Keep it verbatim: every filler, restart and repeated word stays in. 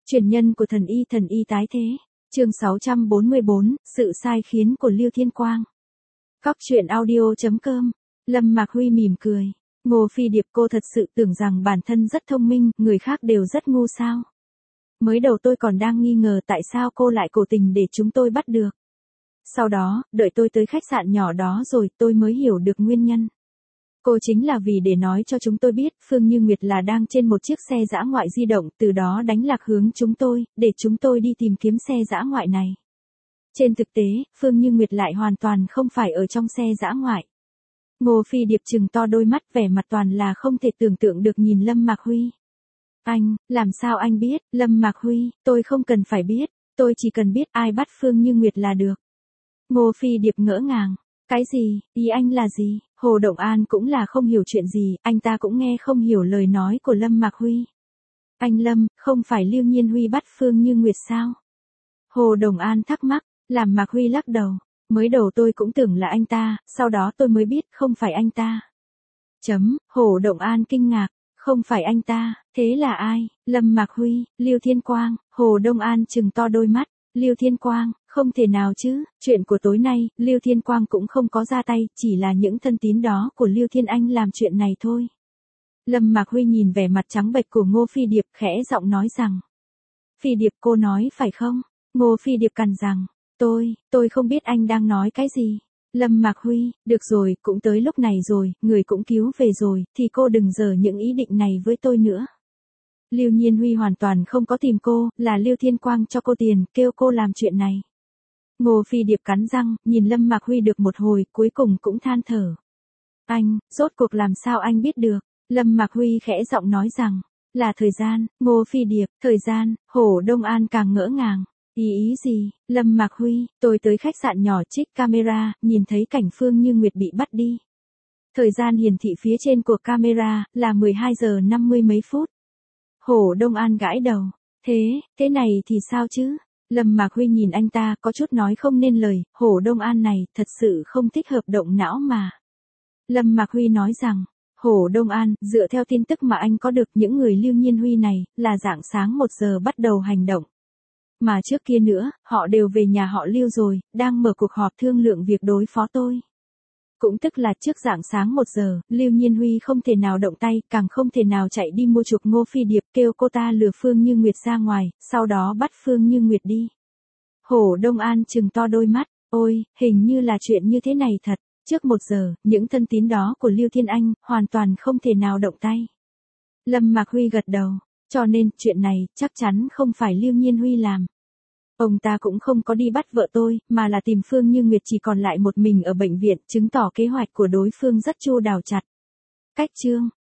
Truyền nhân của thần y thần y tái thế. Chương sáu trăm bốn mươi bốn, sự sai khiến của Lưu Thiên Quang. Cóc truyện audio chấm com. Lâm Mạc Huy mỉm cười. Ngô Phi Điệp, cô thật sự tưởng rằng bản thân rất thông minh, người khác đều rất ngu sao? Mới đầu tôi còn đang nghi ngờ tại sao cô lại cố tình để chúng tôi bắt được. Sau đó, đợi tôi tới khách sạn nhỏ đó rồi tôi mới hiểu được nguyên nhân. Cô chính là vì để nói cho chúng tôi biết Phương Như Nguyệt là đang trên một chiếc xe dã ngoại di động, từ đó đánh lạc hướng chúng tôi, để chúng tôi đi tìm kiếm xe dã ngoại này. Trên thực tế, Phương Như Nguyệt lại hoàn toàn không phải ở trong xe dã ngoại. Ngô Phi Điệp trừng to đôi mắt, vẻ mặt toàn là không thể tưởng tượng được nhìn Lâm Mạc Huy. Anh, làm sao anh biết? Lâm Mạc Huy, tôi không cần phải biết, tôi chỉ cần biết ai bắt Phương Như Nguyệt là được. Ngô Phi Điệp ngỡ ngàng. Cái gì, ý anh là gì? Hồ Động An cũng là không hiểu chuyện gì, anh ta cũng nghe không hiểu lời nói của Lâm Mạc Huy. Anh Lâm, không phải Lưu Nhiên Huy bắt Phương Như Nguyệt sao? Hồ Động An thắc mắc, làm Mạc Huy lắc đầu. Mới đầu tôi cũng tưởng là anh ta, sau đó tôi mới biết không phải anh ta. Chấm, Hồ Động An kinh ngạc, không phải anh ta, thế là ai? Lâm Mạc Huy, Lưu Thiên Quang. Hồ Động An trừng to đôi mắt. Lưu Thiên Quang, không thể nào chứ, chuyện của tối nay, Lưu Thiên Quang cũng không có ra tay, chỉ là những thân tín đó của Lưu Thiên Anh làm chuyện này thôi. Lâm Mạc Huy nhìn vẻ mặt trắng bệch của Ngô Phi Điệp, khẽ giọng nói rằng. Phi Điệp, cô nói phải không? Ngô Phi Điệp cằn rằng, tôi, tôi không biết anh đang nói cái gì. Lâm Mạc Huy, được rồi, cũng tới lúc này rồi, người cũng cứu về rồi, thì cô đừng giở những ý định này với tôi nữa. Lưu Nhiên Huy hoàn toàn không có tìm cô, là Lưu Thiên Quang cho cô tiền, kêu cô làm chuyện này. Ngô Phi Điệp cắn răng, nhìn Lâm Mạc Huy được một hồi, cuối cùng cũng than thở. Anh, rốt cuộc làm sao anh biết được? Lâm Mạc Huy khẽ giọng nói rằng, là thời gian. Ngô Phi Điệp, thời gian. Hồ Đông An càng ngỡ ngàng. Ý ý gì? Lâm Mạc Huy, tôi tới khách sạn nhỏ trích camera, nhìn thấy cảnh Phương Như Nguyệt bị bắt đi. Thời gian hiển thị phía trên của camera, là mười hai giờ năm mươi mấy phút. Hồ Đông An gãi đầu. Thế, thế này thì sao chứ? Lâm Mạc Huy nhìn anh ta, có chút nói không nên lời, Hồ Đông An này, thật sự không thích hợp động não mà. Lâm Mạc Huy nói rằng, Hồ Đông An, dựa theo tin tức mà anh có được, những người Lưu Nhiên Huy này, là rạng sáng một giờ bắt đầu hành động. Mà trước kia nữa, họ đều về nhà họ Lưu rồi, đang mở cuộc họp thương lượng việc đối phó tôi. Cũng tức là trước rạng sáng một giờ, Lưu Nhiên Huy không thể nào động tay, càng không thể nào chạy đi mua chuộc Ngô Phi Điệp, kêu cô ta lừa Phương Như Nguyệt ra ngoài, sau đó bắt Phương Như Nguyệt đi. Hồ Đông An trừng to đôi mắt, ôi, hình như là chuyện như thế này thật, trước một giờ, những thân tín đó của Lưu Thiên Anh, hoàn toàn không thể nào động tay. Lâm Mạc Huy gật đầu, cho nên, chuyện này, chắc chắn không phải Lưu Nhiên Huy làm. Ông ta cũng không có đi bắt vợ tôi, mà là tìm Phương Như Nguyệt chỉ còn lại một mình ở bệnh viện, chứng tỏ kế hoạch của đối phương rất chu đáo chặt. Cách chương